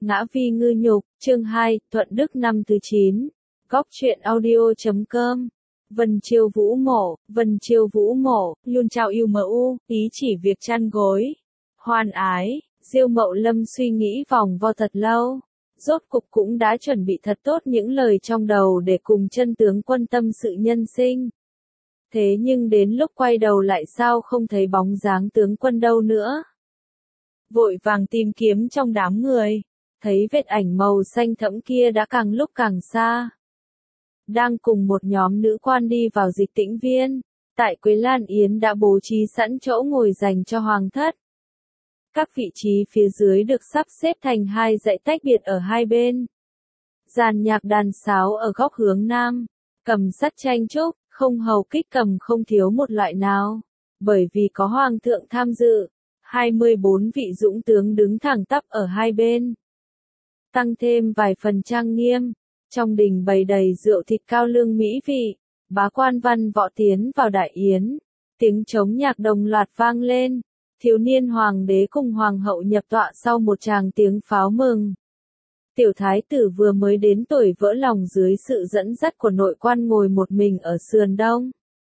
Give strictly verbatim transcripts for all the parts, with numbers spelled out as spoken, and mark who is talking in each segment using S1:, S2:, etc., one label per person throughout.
S1: Ngã Vi Ngư Nhục, chương hai, Thuận Đức năm thứ chín. Góc truyện audio chấm com. Vân Chiêu Vũ Mộ, Vân Chiêu Vũ Mộ, luôn trao yêu mờ u, ý chỉ việc chăn gối. Hoan ái, Diêu Mậu Lâm suy nghĩ vòng vo thật lâu. Rốt cục cũng đã chuẩn bị thật tốt những lời trong đầu để cùng chân tướng Quân tâm sự nhân sinh. Thế nhưng đến lúc quay đầu lại sao không thấy bóng dáng tướng Quân đâu nữa. Vội vàng tìm kiếm trong đám người, thấy vệt ảnh màu xanh thẫm kia đã càng lúc càng xa. Đang cùng một nhóm nữ quan đi vào dịch tĩnh viên, tại Quế Lan Yến đã bố trí sẵn chỗ ngồi dành cho hoàng thất. Các vị trí phía dưới được sắp xếp thành hai dãy tách biệt ở hai bên. Dàn nhạc đàn sáo ở góc hướng nam, cầm sắt tranh trúc, không hầu kích cầm không thiếu một loại nào. Bởi vì có hoàng thượng tham dự, hai mươi bốn vị dũng tướng đứng thẳng tắp ở hai bên. Tăng thêm vài phần trang nghiêm, trong đình bày đầy rượu thịt cao lương mỹ vị, bá quan văn võ tiến vào đại yến, tiếng trống nhạc đồng loạt vang lên, thiếu niên hoàng đế cùng hoàng hậu nhập tọa sau một tràng tiếng pháo mừng. Tiểu thái tử vừa mới đến tuổi vỡ lòng dưới sự dẫn dắt của nội quan ngồi một mình ở sườn đông.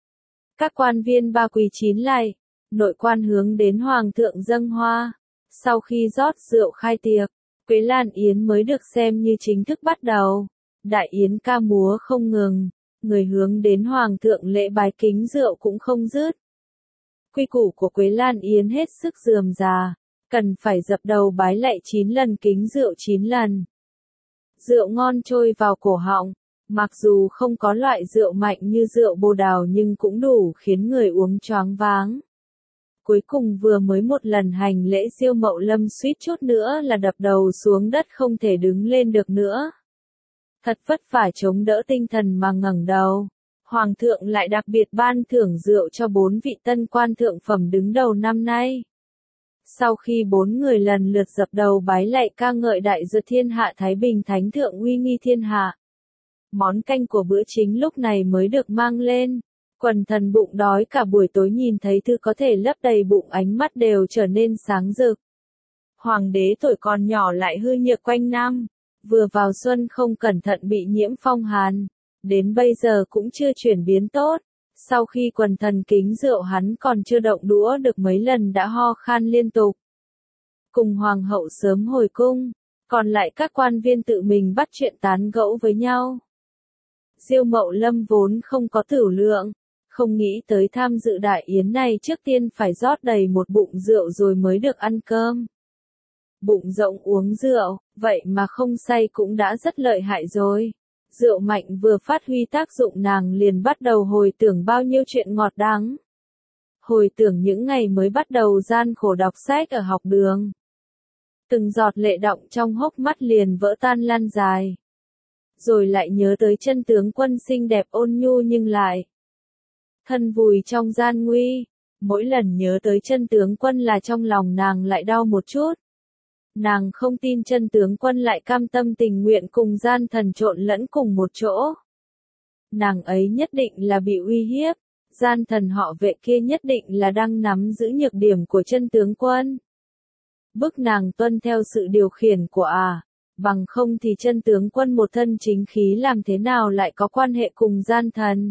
S1: Các quan viên ba quỳ chín lạy, nội quan hướng đến hoàng thượng dâng hoa. Sau khi rót rượu khai tiệc, Quế Lan Yến mới được xem như chính thức bắt đầu. Đại yến ca múa không ngừng, người hướng đến hoàng thượng lễ bái kính rượu cũng không dứt. Quy củ của Quế Lan Yến hết sức rườm rà, cần phải dập đầu bái lạy chín lần kính rượu chín lần. Rượu ngon trôi vào cổ họng, mặc dù không có loại rượu mạnh như rượu bồ đào nhưng cũng đủ khiến người uống choáng váng. Cuối cùng vừa mới một lần hành lễ Diêu Mậu Lâm suýt chút nữa là đập đầu xuống đất không thể đứng lên được nữa. Thật vất vả chống đỡ tinh thần mà ngẩng đầu. Hoàng thượng lại đặc biệt ban thưởng rượu cho bốn vị tân quan thượng phẩm đứng đầu năm nay. Sau khi bốn người lần lượt dập đầu bái lạy ca ngợi đại dược thiên hạ Thái Bình Thánh thượng uy nghi thiên hạ, món canh của bữa chính lúc này mới được mang lên. Quần thần bụng đói cả buổi tối nhìn thấy thứ có thể lấp đầy bụng ánh mắt đều trở nên sáng rực. Hoàng đế tuổi còn nhỏ lại hư nhược quanh năm, vừa vào xuân không cẩn thận bị nhiễm phong hàn, đến bây giờ cũng chưa chuyển biến tốt. Sau khi quần thần kính rượu hắn còn chưa động đũa được mấy lần đã ho khan liên tục. Cùng hoàng hậu sớm hồi cung, còn lại các quan viên tự mình bắt chuyện tán gẫu với nhau. Diêu Mậu Lâm vốn không có tửu lượng, không nghĩ tới tham dự đại yến này trước tiên phải rót đầy một bụng rượu rồi mới được ăn cơm. Bụng rộng uống rượu, vậy mà không say cũng đã rất lợi hại rồi. Rượu mạnh vừa phát huy tác dụng nàng liền bắt đầu hồi tưởng bao nhiêu chuyện ngọt đắng. Hồi tưởng những ngày mới bắt đầu gian khổ đọc sách ở học đường. Từng giọt lệ đọng trong hốc mắt liền vỡ tan lăn dài. Rồi lại nhớ tới chân tướng Quân xinh đẹp ôn nhu nhưng lại thân vùi trong gian nguy. Mỗi lần nhớ tới chân tướng Quân là trong lòng nàng lại đau một chút. Nàng không tin chân tướng Quân lại cam tâm tình nguyện cùng gian thần trộn lẫn cùng một chỗ. Nàng ấy nhất định là bị uy hiếp, gian thần họ Vệ kia nhất định là đang nắm giữ nhược điểm của chân tướng Quân. Bức nàng tuân theo sự điều khiển của à, bằng không thì chân tướng Quân một thân chính khí làm thế nào lại có quan hệ cùng gian thần.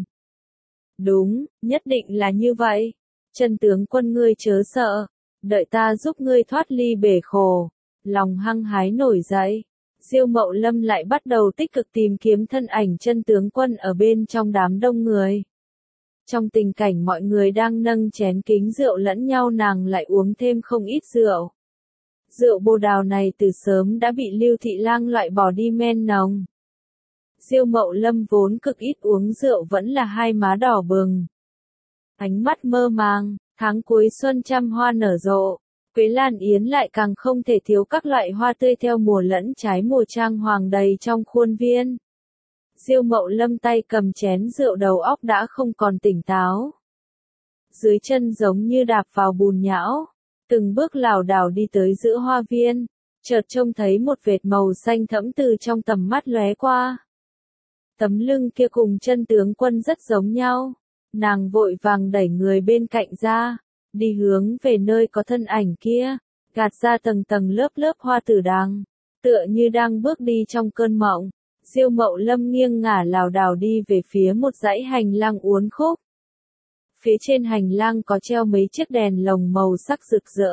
S1: Đúng, nhất định là như vậy. Chân tướng Quân ngươi chớ sợ, đợi ta giúp ngươi thoát ly bể khổ. Lòng hăng hái nổi dậy, Diêu Mậu Lâm lại bắt đầu tích cực tìm kiếm thân ảnh chân tướng Quân ở bên trong đám đông người. Trong tình cảnh mọi người đang nâng chén kính rượu lẫn nhau nàng lại uống thêm không ít rượu. Rượu bồ đào này từ sớm đã bị Lưu Thị Lang loại bỏ đi men nồng. Diêu Mậu Lâm vốn cực ít uống rượu vẫn là hai má đỏ bừng. Ánh mắt mơ màng, tháng cuối xuân trăm hoa nở rộ. Quế Lan Yến lại càng không thể thiếu các loại hoa tươi theo mùa lẫn trái mùa trang hoàng đầy trong khuôn viên. Diêu Mậu Lâm tay cầm chén rượu đầu óc đã không còn tỉnh táo. Dưới chân giống như đạp vào bùn nhão, từng bước lảo đảo đi tới giữa hoa viên, chợt trông thấy một vệt màu xanh thẫm từ trong tầm mắt lóe qua. Tấm lưng kia cùng chân tướng Quân rất giống nhau, nàng vội vàng đẩy người bên cạnh ra. Đi hướng về nơi có thân ảnh kia, gạt ra tầng tầng lớp lớp hoa tử đằng. Tựa như đang bước đi trong cơn mộng, Diêu Mậu Lâm nghiêng ngả lảo đảo đi về phía một dãy hành lang uốn khúc. Phía trên hành lang có treo mấy chiếc đèn lồng màu sắc rực rỡ.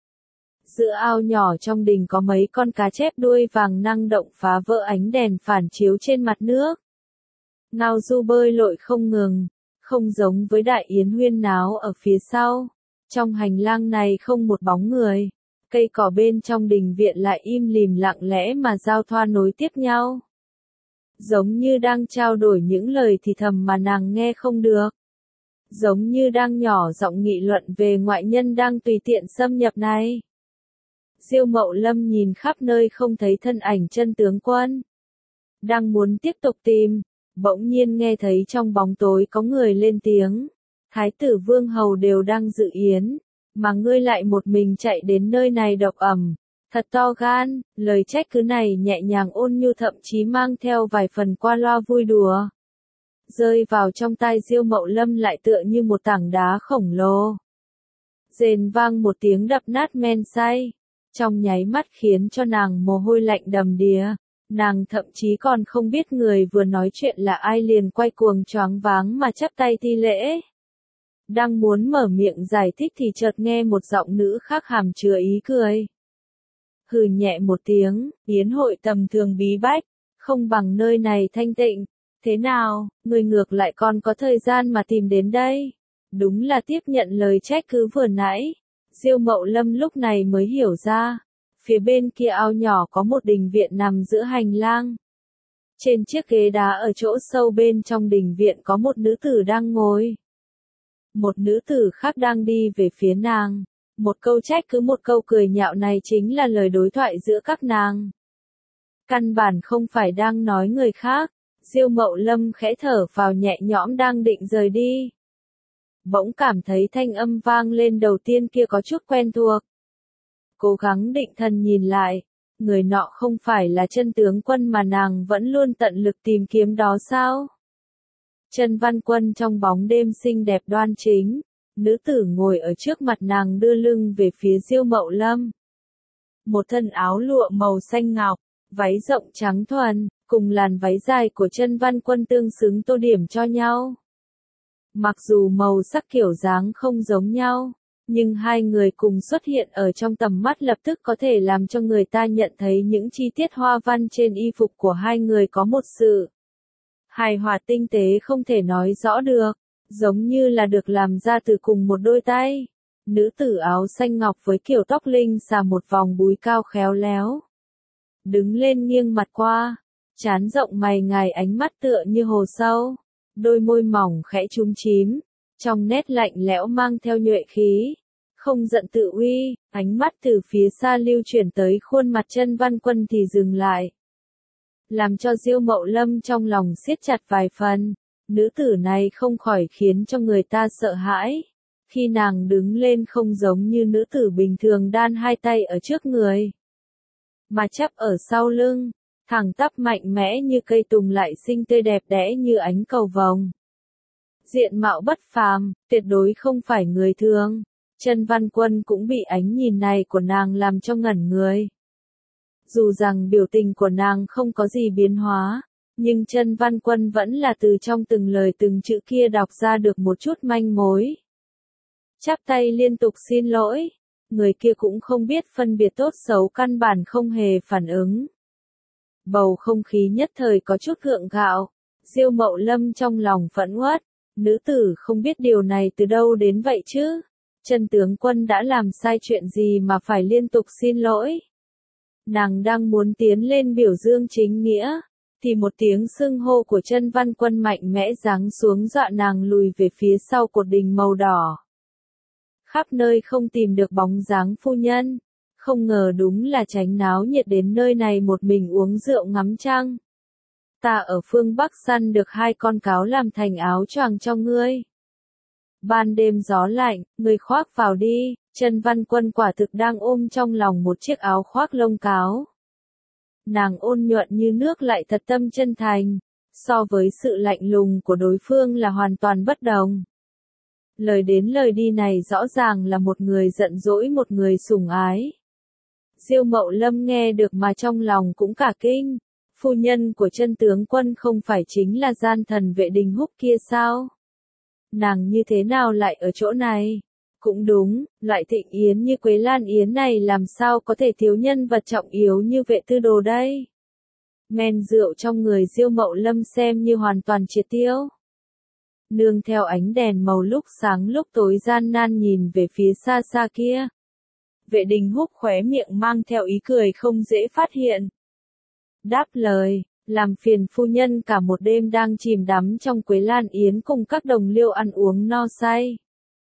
S1: Giữa ao nhỏ trong đình có mấy con cá chép đuôi vàng năng động phá vỡ ánh đèn phản chiếu trên mặt nước. Ngao du bơi lội không ngừng, không giống với đại yến huyên náo ở phía sau. Trong hành lang này không một bóng người, cây cỏ bên trong đình viện lại im lìm lặng lẽ mà giao thoa nối tiếp nhau. Giống như đang trao đổi những lời thì thầm mà nàng nghe không được. Giống như đang nhỏ giọng nghị luận về ngoại nhân đang tùy tiện xâm nhập này. Diêu Mậu Lâm nhìn khắp nơi không thấy thân ảnh chân tướng quân. Đang muốn tiếp tục tìm, bỗng nhiên nghe thấy trong bóng tối có người lên tiếng. Thái tử Vương Hầu đều đang dự yến, mà ngươi lại một mình chạy đến nơi này độc ẩm. Thật to gan, lời trách cứ này nhẹ nhàng ôn nhu thậm chí mang theo vài phần qua loa vui đùa. Rơi vào trong tai Diêu Mậu Lâm lại tựa như một tảng đá khổng lồ. Rền vang một tiếng đập nát men say, trong nháy mắt khiến cho nàng mồ hôi lạnh đầm đìa. Nàng thậm chí còn không biết người vừa nói chuyện là ai liền quay cuồng choáng váng mà chắp tay thi lễ. Đang muốn mở miệng giải thích thì chợt nghe một giọng nữ khác hàm chứa ý cười. Hừ nhẹ một tiếng, yến hội tầm thường bí bách, không bằng nơi này thanh tịnh. Thế nào, người ngược lại còn có thời gian mà tìm đến đây? Đúng là tiếp nhận lời trách cứ vừa nãy. Diêu Mậu Lâm lúc này mới hiểu ra. Phía bên kia ao nhỏ có một đình viện nằm giữa hành lang. Trên chiếc ghế đá ở chỗ sâu bên trong đình viện có một nữ tử đang ngồi. Một nữ tử khác đang đi về phía nàng. Một câu trách cứ một câu cười nhạo này chính là lời đối thoại giữa các nàng. Căn bản không phải đang nói người khác. Diêu Mậu Lâm khẽ thở vào nhẹ nhõm đang định rời đi. Bỗng cảm thấy thanh âm vang lên đầu tiên kia có chút quen thuộc. Cố gắng định thần nhìn lại, người nọ không phải là chân tướng quân mà nàng vẫn luôn tận lực tìm kiếm đó sao? Chân Văn Quân trong bóng đêm xinh đẹp đoan chính, nữ tử ngồi ở trước mặt nàng đưa lưng về phía Diêu Mậu Lâm. Một thân áo lụa màu xanh ngọc, váy rộng trắng thuần, cùng làn váy dài của Chân Văn Quân tương xứng tô điểm cho nhau. Mặc dù màu sắc kiểu dáng không giống nhau, nhưng hai người cùng xuất hiện ở trong tầm mắt lập tức có thể làm cho người ta nhận thấy những chi tiết hoa văn trên y phục của hai người có một sự hài hòa tinh tế không thể nói rõ được, giống như là được làm ra từ cùng một đôi tay. Nữ tử áo xanh ngọc với kiểu tóc linh xà một vòng búi cao khéo léo. Đứng lên nghiêng mặt qua, trán rộng mày ngài ánh mắt tựa như hồ sâu, đôi môi mỏng khẽ chúm chím, trong nét lạnh lẽo mang theo nhuệ khí. Không giận tự uy, ánh mắt từ phía xa lưu chuyển tới khuôn mặt Chân Văn Quân thì dừng lại. Làm cho Diêu Mậu Lâm trong lòng siết chặt vài phần, nữ tử này không khỏi khiến cho người ta sợ hãi. Khi nàng đứng lên không giống như nữ tử bình thường đan hai tay ở trước người, mà chắp ở sau lưng, thẳng tắp mạnh mẽ như cây tùng lại xinh tươi đẹp đẽ như ánh cầu vồng. Diện mạo bất phàm, tuyệt đối không phải người thường. Chân Văn Quân cũng bị ánh nhìn này của nàng làm cho ngẩn người. Dù rằng biểu tình của nàng không có gì biến hóa, nhưng Chân Văn Quân vẫn là từ trong từng lời từng chữ kia đọc ra được một chút manh mối. Chắp tay liên tục xin lỗi, người kia cũng không biết phân biệt tốt xấu căn bản không hề phản ứng. Bầu không khí nhất thời có chút gượng gạo, Diêu Mậu Lâm trong lòng phẫn uất, nữ tử không biết điều này từ đâu đến vậy chứ. Chân tướng quân đã làm sai chuyện gì mà phải liên tục xin lỗi? Nàng đang muốn tiến lên biểu dương chính nghĩa, thì một tiếng xưng hô của Chân Văn Quân mạnh mẽ giáng xuống dọa nàng lùi về phía sau cột đình màu đỏ. Khắp nơi không tìm được bóng dáng phu nhân, không ngờ đúng là tránh náo nhiệt đến nơi này một mình uống rượu ngắm trăng. Ta ở phương Bắc săn được hai con cáo làm thành áo choàng cho ngươi. Ban đêm gió lạnh, ngươi khoác vào đi. Chân Văn Quân quả thực đang ôm trong lòng một chiếc áo khoác lông cáo. Nàng ôn nhuận như nước lại thật tâm chân thành, so với sự lạnh lùng của đối phương là hoàn toàn bất đồng. Lời đến lời đi này rõ ràng là một người giận dỗi một người sủng ái. Diêu Mậu Lâm nghe được mà trong lòng cũng cả kinh. Phu nhân của chân tướng quân không phải chính là gian thần Vệ Đình Húc kia sao? Nàng như thế nào lại ở chỗ này? Cũng đúng, loại thịnh yến như Quế Lan Yến này làm sao có thể thiếu nhân vật trọng yếu như Vệ Tư Đồ đây? Men rượu trong người Diêu Mậu Lâm xem như hoàn toàn triệt tiêu. Nương theo ánh đèn màu lúc sáng lúc tối gian nan nhìn về phía xa xa kia. Vệ Đình Húc khóe miệng mang theo ý cười không dễ phát hiện. Đáp lời, làm phiền phu nhân cả một đêm đang chìm đắm trong Quế Lan Yến cùng các đồng liêu ăn uống no say.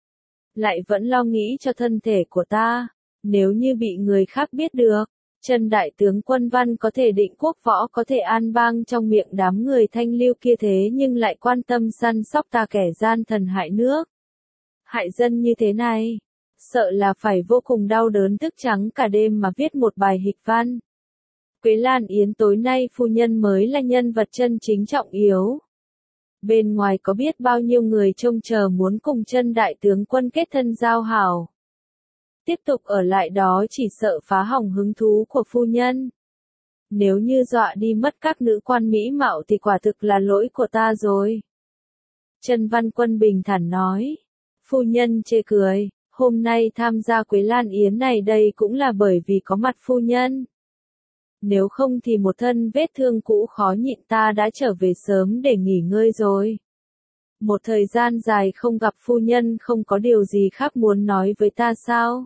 S1: Lại vẫn lo nghĩ cho thân thể của ta, nếu như bị người khác biết được, chân đại tướng quân Văn có thể định quốc võ có thể an bang trong miệng đám người thanh lưu kia thế nhưng lại quan tâm săn sóc ta kẻ gian thần hại nước. Hại dân như thế này, sợ là phải vô cùng đau đớn thức trắng cả đêm mà viết một bài hịch văn. Quế Lan Yến tối nay phu nhân mới là nhân vật chân chính trọng yếu. Bên ngoài có biết bao nhiêu người trông chờ muốn cùng chân đại tướng quân kết thân giao hảo. Tiếp tục ở lại đó chỉ sợ phá hỏng hứng thú của phu nhân. Nếu như dọa đi mất các nữ quan mỹ mạo thì quả thực là lỗi của ta rồi. Trần Văn Quân bình thản nói. Phu nhân chê cười, hôm nay tham gia Quế Lan Yến này đây cũng là bởi vì có mặt phu nhân. Nếu không thì một thân vết thương cũ khó nhịn ta đã trở về sớm để nghỉ ngơi rồi. Một thời gian dài không gặp phu nhân không có điều gì khác muốn nói với ta sao?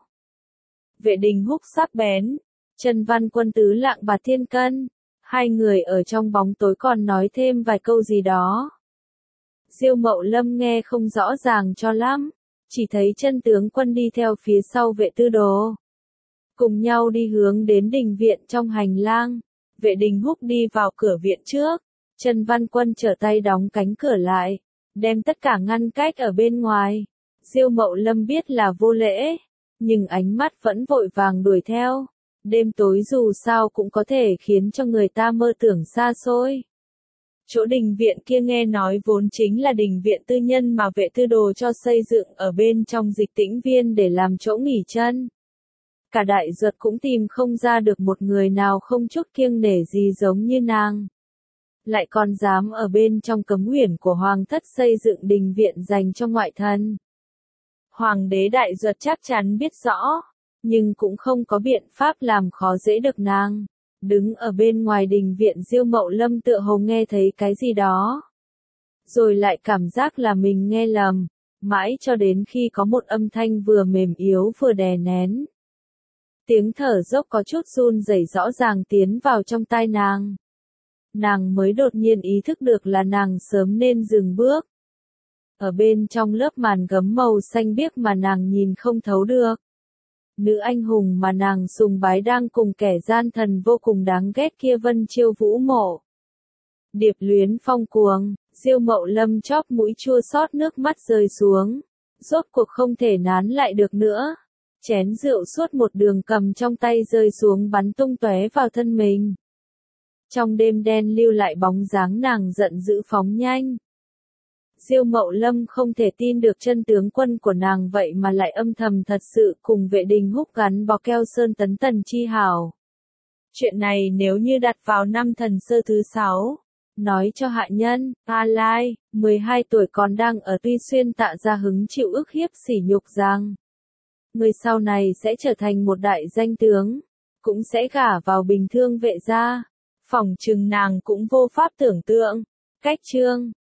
S1: Vệ Đình Húc sắc bén, Trần Văn Quân tứ lạng bạc thiên cân, hai người ở trong bóng tối còn nói thêm vài câu gì đó. Diêu Mậu Lâm nghe không rõ ràng cho lắm, chỉ thấy chân tướng quân đi theo phía sau Vệ Tư Đồ. Cùng nhau đi hướng đến đình viện trong hành lang, Vệ Đình Húc đi vào cửa viện trước, Trần Văn Quân trở tay đóng cánh cửa lại, đem tất cả ngăn cách ở bên ngoài. Diêu Mậu Lâm biết là vô lễ, nhưng ánh mắt vẫn vội vàng đuổi theo. Đêm tối dù sao cũng có thể khiến cho người ta mơ tưởng xa xôi. Chỗ đình viện kia nghe nói vốn chính là đình viện tư nhân mà Vệ Tư Đồ cho xây dựng ở bên trong Dịch Tĩnh Viên để làm chỗ nghỉ chân. Cả đại duật cũng tìm không ra được một người nào không chút kiêng nể gì giống như nàng. Lại còn dám ở bên trong cấm uyển của hoàng thất xây dựng đình viện dành cho ngoại thần. Hoàng đế đại duật chắc chắn biết rõ, nhưng cũng không có biện pháp làm khó dễ được nàng. Đứng ở bên ngoài đình viện Diêu Mậu Lâm tựa hồ nghe thấy cái gì đó. Rồi lại cảm giác là mình nghe lầm, mãi cho đến khi có một âm thanh vừa mềm yếu vừa đè nén. Tiếng thở dốc có chút run rẩy rõ ràng tiến vào trong tai nàng. Nàng mới đột nhiên ý thức được là nàng sớm nên dừng bước. Ở bên trong lớp màn gấm màu xanh biếc mà nàng nhìn không thấu được. Nữ anh hùng mà nàng sùng bái đang cùng kẻ gian thần vô cùng đáng ghét kia Vân Chiêu Vũ mộ. Điệp luyến phong cuồng, Diêu Mậu Lâm chóp mũi chua xót nước mắt rơi xuống. Rốt cuộc không thể nán lại được nữa. Chén rượu suốt một đường cầm trong tay rơi xuống bắn tung tóe vào thân mình. Trong đêm đen lưu lại bóng dáng nàng giận dữ phóng nhanh. Diêu Mậu Lâm không thể tin được chân tướng quân của nàng vậy mà lại âm thầm thật sự cùng Vệ Đình Húc gắn bó keo sơn tấn tần chi hảo. Chuyện này nếu như đặt vào năm Thần Sơ thứ sáu, nói cho hạ nhân, A Lai, mười hai tuổi còn đang ở Tuy Xuyên Tạ Gia hứng chịu ức hiếp sỉ nhục rằng, người sau này sẽ trở thành một đại danh tướng, cũng sẽ gả vào Bình Thương Vệ gia. Phỏng chừng nàng cũng vô pháp tưởng tượng. Cách chương